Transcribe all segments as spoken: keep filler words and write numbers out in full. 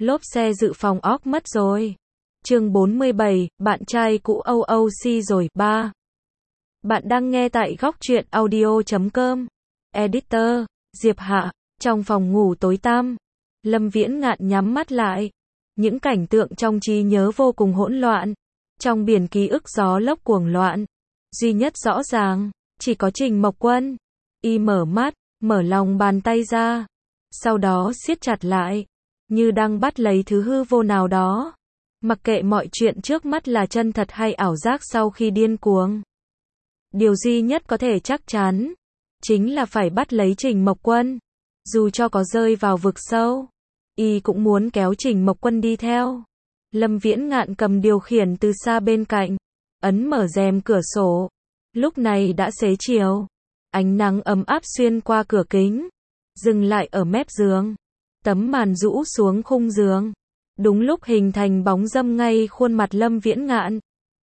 Lốp xe dự phòng óc mất rồi. Chương bốn mươi bảy, bạn trai cũ o o xê rồi. ba. Bạn đang nghe tại góc truyện audio chấm com. Editor, Diệp Hạ. Trong phòng ngủ tối tăm, Lâm Viễn Ngạn nhắm mắt lại. Những cảnh tượng trong trí nhớ vô cùng hỗn loạn. Trong biển ký ức gió lốc cuồng loạn. Duy nhất rõ ràng, chỉ có Trình Mộc Quân. Y mở mắt, mở lòng bàn tay ra. Sau đó siết chặt lại, như đang bắt lấy thứ hư vô nào đó. Mặc kệ mọi chuyện trước mắt là chân thật hay ảo giác sau khi điên cuồng. Điều duy nhất có thể chắc chắn, chính là phải bắt lấy Trình Mộc Quân. Dù cho có rơi vào vực sâu, y cũng muốn kéo Trình Mộc Quân đi theo. Lâm Viễn Ngạn cầm điều khiển từ xa bên cạnh, ấn mở rèm cửa sổ. Lúc này đã xế chiều, ánh nắng ấm áp xuyên qua cửa kính, dừng lại ở mép giường. Tấm màn rũ xuống khung giường, đúng lúc hình thành bóng dâm ngay khuôn mặt Lâm Viễn Ngạn.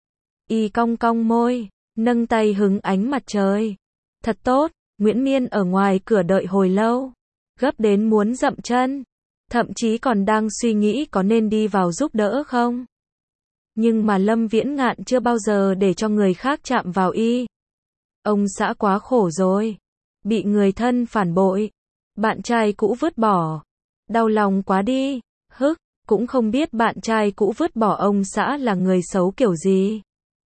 Y cong cong môi, nâng tay hứng ánh mặt trời. Thật tốt, Nguyễn Miên ở ngoài cửa đợi hồi lâu, gấp đến muốn dậm chân, thậm chí còn đang suy nghĩ có nên đi vào giúp đỡ không. Nhưng mà Lâm Viễn Ngạn chưa bao giờ để cho người khác chạm vào y. Ông xã quá khổ rồi, bị người thân phản bội, bạn trai cũ vứt bỏ, đau lòng quá đi. Hức, cũng không biết bạn trai cũ vứt bỏ ông xã là người xấu kiểu gì,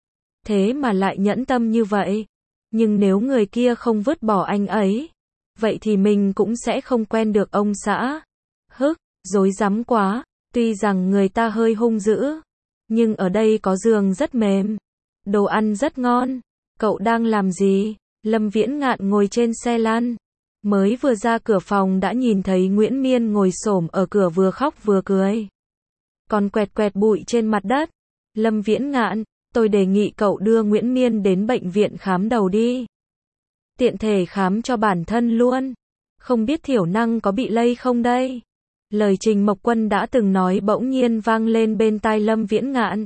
thế mà lại nhẫn tâm như vậy. Nhưng nếu người kia không vứt bỏ anh ấy, vậy thì mình cũng sẽ không quen được ông xã. Hức, rối rắm quá. Tuy rằng người ta hơi hung dữ, nhưng ở đây có giường rất mềm, đồ ăn rất ngon. Cậu đang làm gì? Lâm Viễn Ngạn ngồi trên xe lăn, mới vừa ra cửa phòng đã nhìn thấy Nguyễn Miên ngồi xổm ở cửa vừa khóc vừa cười, còn quẹt quẹt bụi trên mặt đất. Lâm Viễn Ngạn, tôi đề nghị cậu đưa Nguyễn Miên đến bệnh viện khám đầu đi. Tiện thể khám cho bản thân luôn. Không biết thiểu năng có bị lây không đây? Lời Trình Mộc Quân đã từng nói bỗng nhiên vang lên bên tai Lâm Viễn Ngạn.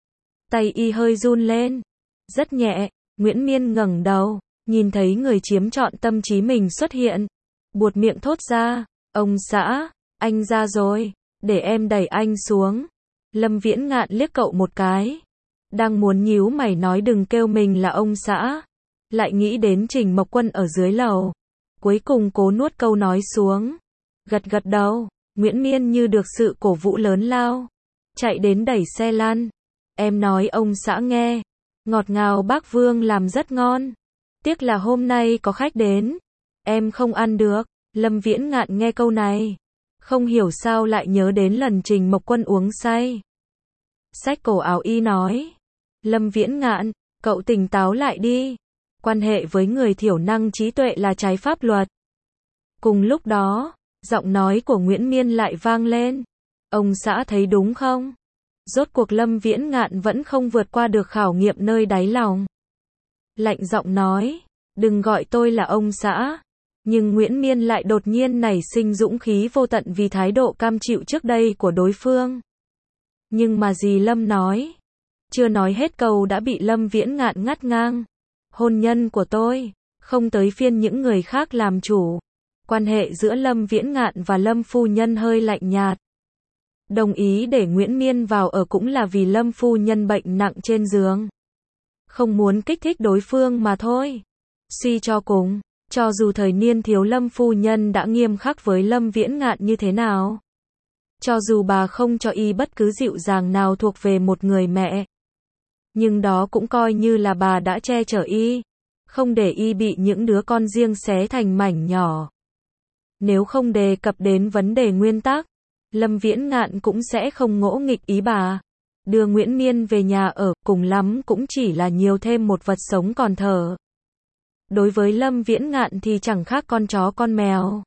Tay y hơi run lên, rất nhẹ. Nguyễn Miên ngẩng đầu, nhìn thấy người chiếm trọn tâm trí mình xuất hiện, buột miệng thốt ra, ông xã, anh ra rồi, để em đẩy anh xuống. Lâm Viễn Ngạn liếc cậu một cái, đang muốn nhíu mày nói đừng kêu mình là ông xã, lại nghĩ đến Trình Mộc Quân ở dưới lầu, cuối cùng cố nuốt câu nói xuống. Gật gật đầu, Nguyễn Miên như được sự cổ vũ lớn lao, chạy đến đẩy xe lăn. Em nói ông xã nghe, ngọt ngào bác Vương làm rất ngon, tiếc là hôm nay có khách đến, em không ăn được. Lâm Viễn Ngạn nghe câu này, không hiểu sao lại nhớ đến lần Trình Mộc Quân uống say. Xách cổ áo y nói, Lâm Viễn Ngạn, cậu tỉnh táo lại đi, quan hệ với người thiểu năng trí tuệ là trái pháp luật. Cùng lúc đó, giọng nói của Nguyễn Miên lại vang lên, ông xã thấy đúng không? Rốt cuộc Lâm Viễn Ngạn vẫn không vượt qua được khảo nghiệm nơi đáy lòng. Lạnh giọng nói, đừng gọi tôi là ông xã. Nhưng Nguyễn Miên lại đột nhiên nảy sinh dũng khí vô tận vì thái độ cam chịu trước đây của đối phương. Nhưng mà dì Lâm nói, chưa nói hết câu đã bị Lâm Viễn Ngạn ngắt ngang. Hôn nhân của tôi, không tới phiên những người khác làm chủ. Quan hệ giữa Lâm Viễn Ngạn và Lâm phu nhân hơi lạnh nhạt. Đồng ý để Nguyễn Miên vào ở cũng là vì Lâm phu nhân bệnh nặng trên giường, không muốn kích thích đối phương mà thôi. Suy cho cùng, cho dù thời niên thiếu Lâm phu nhân đã nghiêm khắc với Lâm Viễn Ngạn như thế nào, cho dù bà không cho y bất cứ dịu dàng nào thuộc về một người mẹ, nhưng đó cũng coi như là bà đã che chở y, không để y bị những đứa con riêng xé thành mảnh nhỏ. Nếu không đề cập đến vấn đề nguyên tắc, Lâm Viễn Ngạn cũng sẽ không ngỗ nghịch ý bà. Đưa Nguyễn Miên về nhà ở, cùng lắm cũng chỉ là nhiều thêm một vật sống còn thở. Đối với Lâm Viễn Ngạn thì chẳng khác con chó con mèo.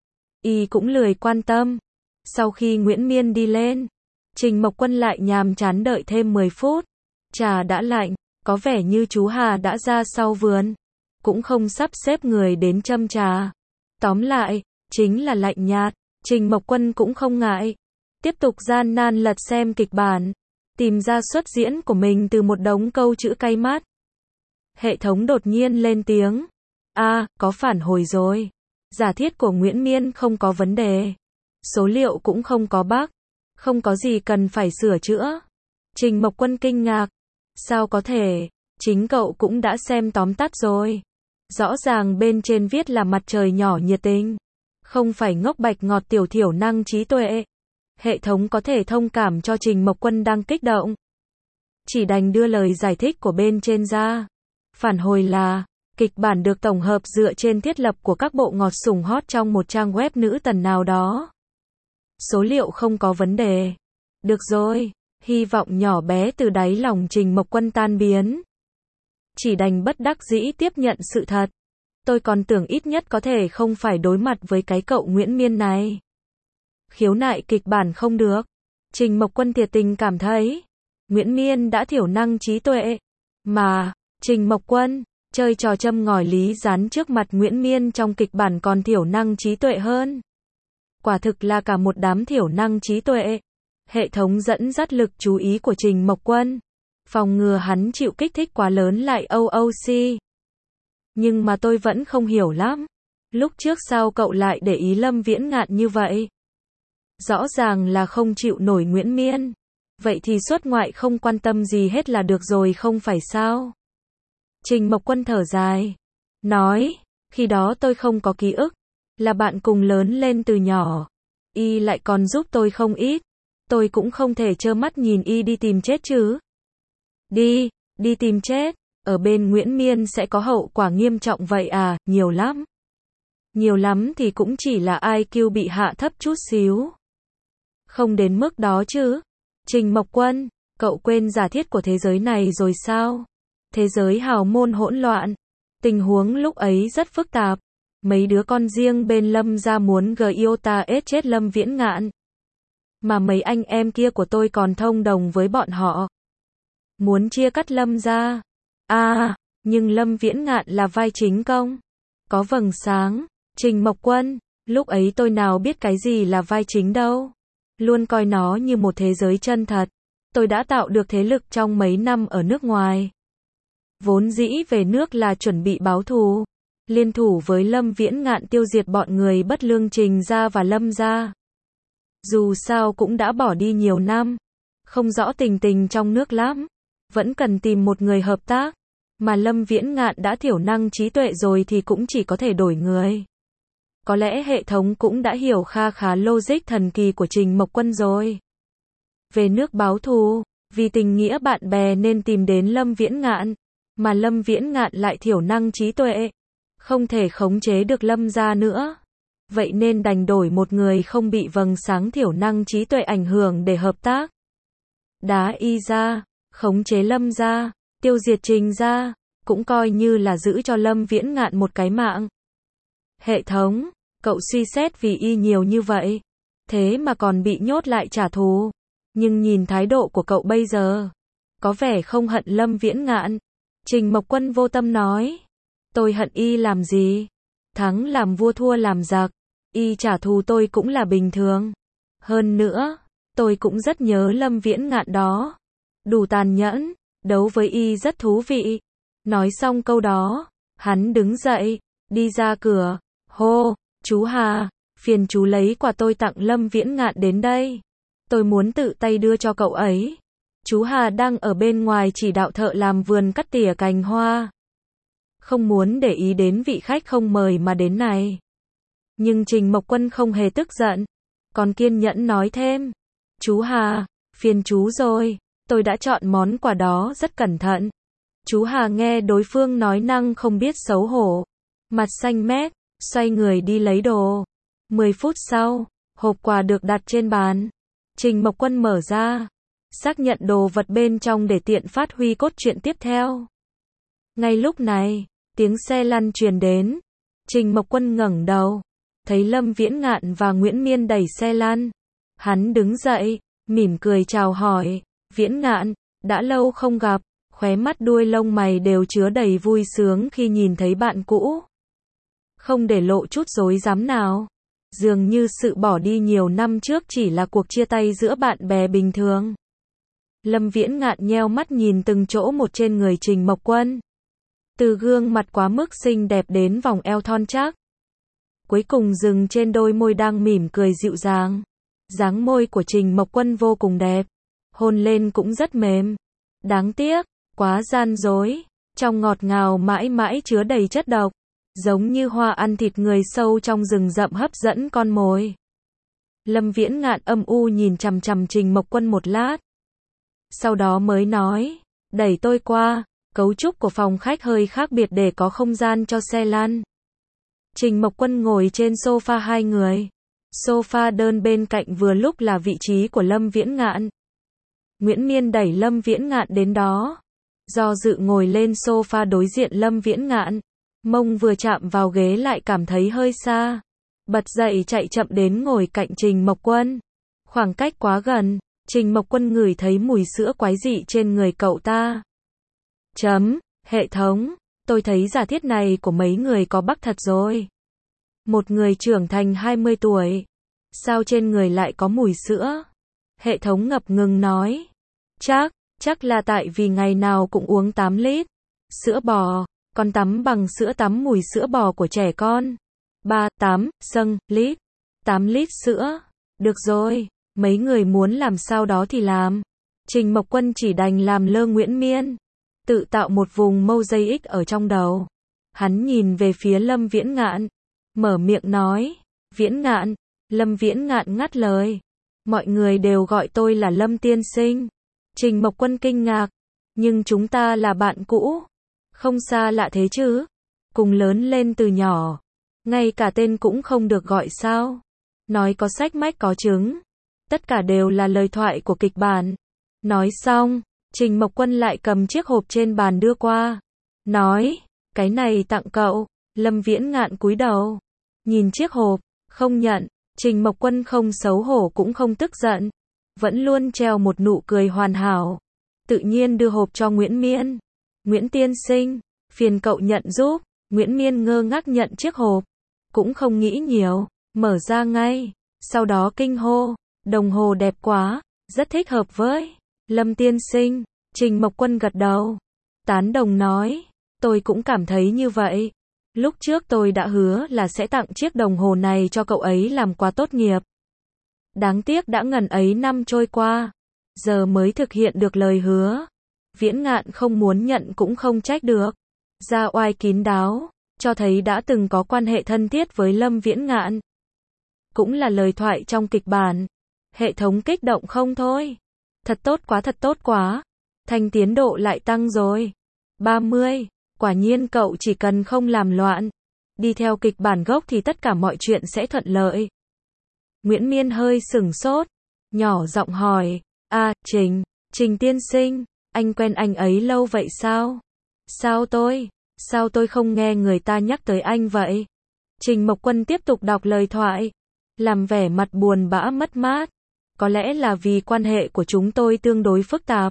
Y cũng lười quan tâm. Sau khi Nguyễn Miên đi lên, Trình Mộc Quân lại nhàm chán đợi thêm mười phút. Trà đã lạnh, có vẻ như chú Hà đã ra sau vườn, cũng không sắp xếp người đến châm trà. Tóm lại, chính là lạnh nhạt. Trình Mộc Quân cũng không ngại, tiếp tục gian nan lật xem kịch bản, tìm ra xuất diễn của mình từ một đống câu chữ cay mắt. Hệ thống đột nhiên lên tiếng, a, à, có phản hồi rồi. Giả thiết của Nguyễn Miên không có vấn đề, số liệu cũng không có bug, Không có gì cần phải sửa chữa. Trình Mộc Quân kinh ngạc. Sao có thể? Chính cậu cũng đã xem tóm tắt rồi. Rõ ràng bên trên viết là mặt trời nhỏ nhiệt tình. Không phải ngốc bạch ngọt tiểu thiểu năng trí tuệ. Hệ thống có thể thông cảm cho Trình Mộc Quân đang kích động. Chỉ đành đưa lời giải thích của bên trên ra. Phản hồi là, kịch bản được tổng hợp dựa trên thiết lập của các bộ ngọt sủng hot trong một trang web nữ tần nào đó. Số liệu không có vấn đề. Được rồi, hy vọng nhỏ bé từ đáy lòng Trình Mộc Quân tan biến. Chỉ đành bất đắc dĩ tiếp nhận sự thật. Tôi còn tưởng ít nhất có thể không phải đối mặt với cái cậu Nguyễn Miên này. Khiếu nại kịch bản không được. Trình Mộc Quân thiệt tình cảm thấy, Nguyễn Miên đã thiểu năng trí tuệ. Mà, Trình Mộc Quân, chơi trò châm ngòi lý gián trước mặt Nguyễn Miên trong kịch bản còn thiểu năng trí tuệ hơn. Quả thực là cả một đám thiểu năng trí tuệ. Hệ thống dẫn dắt lực chú ý của Trình Mộc Quân. Phòng ngừa hắn chịu kích thích quá lớn lại ô ô xê. Nhưng mà tôi vẫn không hiểu lắm. Lúc trước sao cậu lại để ý Lâm Viễn Ngạn như vậy? Rõ ràng là không chịu nổi Nguyễn Miên. Vậy thì xuất ngoại không quan tâm gì hết là được rồi không phải sao? Trình Mộc Quân thở dài. Nói, khi đó tôi không có ký ức. Là bạn cùng lớn lên từ nhỏ. Y lại còn giúp tôi không ít. Tôi cũng không thể trơ mắt nhìn Y đi tìm chết chứ. Đi, đi tìm chết. Ở bên Nguyễn Miên sẽ có hậu quả nghiêm trọng vậy à, nhiều lắm. Nhiều lắm thì cũng chỉ là i kiu bị hạ thấp chút xíu. Không đến mức đó chứ. Trình Mộc Quân, cậu quên giả thiết của thế giới này rồi sao? Thế giới hào môn hỗn loạn. Tình huống lúc ấy rất phức tạp. Mấy đứa con riêng bên Lâm gia muốn Giota ết chết Lâm Viễn Ngạn. Mà mấy anh em kia của tôi còn thông đồng với bọn họ. Muốn chia cắt Lâm gia. À, nhưng Lâm Viễn Ngạn là vai chính công. Có vầng sáng. Trình Mộc Quân, lúc ấy tôi nào biết cái gì là vai chính đâu. Luôn coi nó như một thế giới chân thật. Tôi đã tạo được thế lực trong mấy năm ở nước ngoài. Vốn dĩ về nước là chuẩn bị báo thù. Liên thủ với Lâm Viễn Ngạn tiêu diệt bọn người bất lương Trình gia và Lâm gia. Dù sao cũng đã bỏ đi nhiều năm. Không rõ tình tình trong nước lắm. Vẫn cần tìm một người hợp tác. Mà Lâm Viễn Ngạn đã thiểu năng trí tuệ rồi thì cũng chỉ có thể đổi người. Có lẽ hệ thống cũng đã hiểu kha khá logic thần kỳ của Trình Mộc Quân rồi. Về nước báo thù, vì tình nghĩa bạn bè nên tìm đến Lâm Viễn Ngạn. Mà Lâm Viễn Ngạn lại thiểu năng trí tuệ. Không thể khống chế được Lâm gia nữa. Vậy nên đành đổi một người không bị vầng sáng thiểu năng trí tuệ ảnh hưởng để hợp tác. Đá Y gia, khống chế Lâm gia, tiêu diệt Trình gia, cũng coi như là giữ cho Lâm Viễn Ngạn một cái mạng. Hệ thống, cậu suy xét vì Y nhiều như vậy. Thế mà còn bị nhốt lại trả thù. Nhưng nhìn thái độ của cậu bây giờ, có vẻ không hận Lâm Viễn Ngạn. Trình Mộc Quân vô tâm nói. Tôi hận Y làm gì? Thắng làm vua thua làm giặc. Y trả thù tôi cũng là bình thường. Hơn nữa, tôi cũng rất nhớ Lâm Viễn Ngạn đó. Đủ tàn nhẫn, đấu với Y rất thú vị. Nói xong câu đó, hắn đứng dậy, đi ra cửa. Hô, chú Hà, phiền chú lấy quà tôi tặng Lâm Viễn Ngạn đến đây. Tôi muốn tự tay đưa cho cậu ấy. Chú Hà đang ở bên ngoài chỉ đạo thợ làm vườn cắt tỉa cành hoa. Không muốn để ý đến vị khách không mời mà đến này. Nhưng Trình Mộc Quân không hề tức giận. Còn kiên nhẫn nói thêm. Chú Hà, phiền chú rồi. Tôi đã chọn món quà đó rất cẩn thận. Chú Hà nghe đối phương nói năng không biết xấu hổ. Mặt xanh mét, xoay người đi lấy đồ. Mười phút sau, hộp quà được đặt trên bàn. Trình Mộc Quân mở ra. Xác nhận đồ vật bên trong để tiện phát huy cốt truyện tiếp theo. Ngay lúc này, tiếng xe lăn truyền đến. Trình Mộc Quân ngẩng đầu. Thấy Lâm Viễn Ngạn và Nguyễn Miên đẩy xe lăn. Hắn đứng dậy, mỉm cười chào hỏi. Viễn Ngạn, đã lâu không gặp. Khóe mắt đuôi lông mày đều chứa đầy vui sướng khi nhìn thấy bạn cũ. Không để lộ chút rối rắm nào. Dường như sự bỏ đi nhiều năm trước chỉ là cuộc chia tay giữa bạn bè bình thường. Lâm Viễn Ngạn nheo mắt nhìn từng chỗ một trên người Trình Mộc Quân. Từ gương mặt quá mức xinh đẹp đến vòng eo thon chắc. Cuối cùng dừng trên đôi môi đang mỉm cười dịu dàng. Dáng môi của Trình Mộc Quân vô cùng đẹp, hôn lên cũng rất mềm. Đáng tiếc, quá gian dối, trong ngọt ngào mãi mãi chứa đầy chất độc, giống như hoa ăn thịt người sâu trong rừng rậm hấp dẫn con mồi. Lâm Viễn Ngạn âm u nhìn chằm chằm Trình Mộc Quân một lát. Sau đó mới nói, đẩy tôi qua, cấu trúc của phòng khách hơi khác biệt để có không gian cho xe lăn. Trình Mộc Quân ngồi trên sofa hai người. Sofa đơn bên cạnh vừa lúc là vị trí của Lâm Viễn Ngạn. Nguyễn Miên đẩy Lâm Viễn Ngạn đến đó. Do dự ngồi lên sofa đối diện Lâm Viễn Ngạn. Mông vừa chạm vào ghế lại cảm thấy hơi xa. Bật dậy chạy chậm đến ngồi cạnh Trình Mộc Quân. Khoảng cách quá gần, Trình Mộc Quân ngửi thấy mùi sữa quái dị trên người cậu ta. Chấm, hệ thống, tôi thấy giả thiết này của mấy người có bug thật rồi. Một người trưởng thành hai mươi tuổi, sao trên người lại có mùi sữa? Hệ thống ngập ngừng nói. Chắc, chắc là tại vì ngày nào cũng uống tám lít sữa bò, còn tắm bằng sữa tắm mùi sữa bò của trẻ con. ba, tám, xâng, lít. tám lít sữa. Được rồi, mấy người muốn làm sao đó thì làm. Trình Mộc Quân chỉ đành làm lơ Nguyễn Miên. Tự tạo một vùng mosaic ở trong đầu. Hắn nhìn về phía Lâm Viễn Ngạn. Mở miệng nói. Viễn Ngạn. Lâm Viễn Ngạn ngắt lời. Mọi người đều gọi tôi là Lâm tiên sinh. Trình Mộc Quân kinh ngạc. Nhưng chúng ta là bạn cũ. Không xa lạ thế chứ. Cùng lớn lên từ nhỏ. Ngay cả tên cũng không được gọi sao. Nói có sách mách có chứng. Tất cả đều là lời thoại của kịch bản. Nói xong, Trình Mộc Quân lại cầm chiếc hộp trên bàn đưa qua. Nói, cái này tặng cậu. Lâm Viễn Ngạn cúi đầu. Nhìn chiếc hộp, không nhận. Trình Mộc Quân không xấu hổ cũng không tức giận. Vẫn luôn treo một nụ cười hoàn hảo. Tự nhiên đưa hộp cho Nguyễn Miên. Nguyễn tiên sinh, phiền cậu nhận giúp. Nguyễn Miên ngơ ngác nhận chiếc hộp. Cũng không nghĩ nhiều, mở ra ngay. Sau đó kinh hô, đồng hồ đẹp quá, rất thích hợp với Lâm tiên sinh. Trình Mộc Quân gật đầu. Tán đồng nói, tôi cũng cảm thấy như vậy. Lúc trước tôi đã hứa là sẽ tặng chiếc đồng hồ này cho cậu ấy làm quà tốt nghiệp. Đáng tiếc đã ngần ấy năm trôi qua. Giờ mới thực hiện được lời hứa. Viễn Ngạn không muốn nhận cũng không trách được. Ra oai kín đáo, cho thấy đã từng có quan hệ thân thiết với Lâm Viễn Ngạn. Cũng là lời thoại trong kịch bản. Hệ thống kích động không thôi. Thật tốt quá thật tốt quá. Thành tiến độ lại tăng rồi. ba mươi. Quả nhiên cậu chỉ cần không làm loạn. Đi theo kịch bản gốc thì tất cả mọi chuyện sẽ thuận lợi. Nguyễn Miên hơi sửng sốt. Nhỏ giọng hỏi. À, Trình, Trình tiên sinh, anh quen anh ấy lâu vậy sao? Sao tôi? Sao tôi không nghe người ta nhắc tới anh vậy? Trình Mộc Quân tiếp tục đọc lời thoại. Làm vẻ mặt buồn bã mất mát. Có lẽ là vì quan hệ của chúng tôi tương đối phức tạp.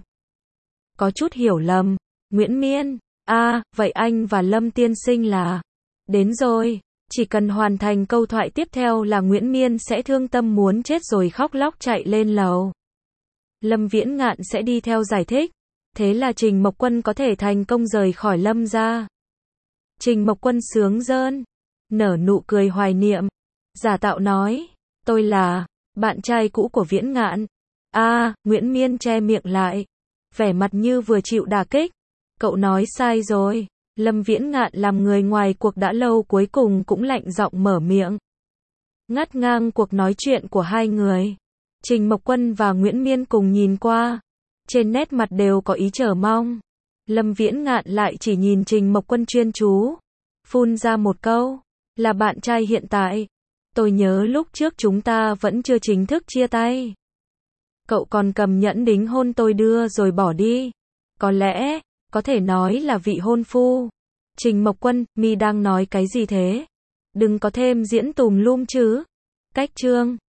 Có chút hiểu lầm. Nguyễn Miên. À, vậy anh và Lâm tiên sinh là... Đến rồi. Chỉ cần hoàn thành câu thoại tiếp theo là Nguyễn Miên sẽ thương tâm muốn chết rồi khóc lóc chạy lên lầu. Lâm Viễn Ngạn sẽ đi theo giải thích. Thế là Trình Mộc Quân có thể thành công rời khỏi Lâm gia. Trình Mộc Quân sướng rơn. Nở nụ cười hoài niệm. Giả tạo nói. Tôi là... bạn trai cũ của Viễn Ngạn. À, Nguyễn Miên che miệng lại. Vẻ mặt như vừa chịu đả kích. Cậu nói sai rồi. Lâm Viễn Ngạn làm người ngoài cuộc đã lâu cuối cùng cũng lạnh giọng mở miệng. Ngắt ngang cuộc nói chuyện của hai người. Trình Mộc Quân và Nguyễn Miên cùng nhìn qua. Trên nét mặt đều có ý chờ mong. Lâm Viễn Ngạn lại chỉ nhìn Trình Mộc Quân chuyên chú. Phun ra một câu. Là bạn trai hiện tại. Tôi nhớ lúc trước chúng ta vẫn chưa chính thức chia tay. Cậu còn cầm nhẫn đính hôn tôi đưa rồi bỏ đi. Có lẽ, có thể nói là vị hôn phu. Trình Mộc Quân, mi đang nói cái gì thế? Đừng có thêm diễn tùm lum chứ. Cách chương.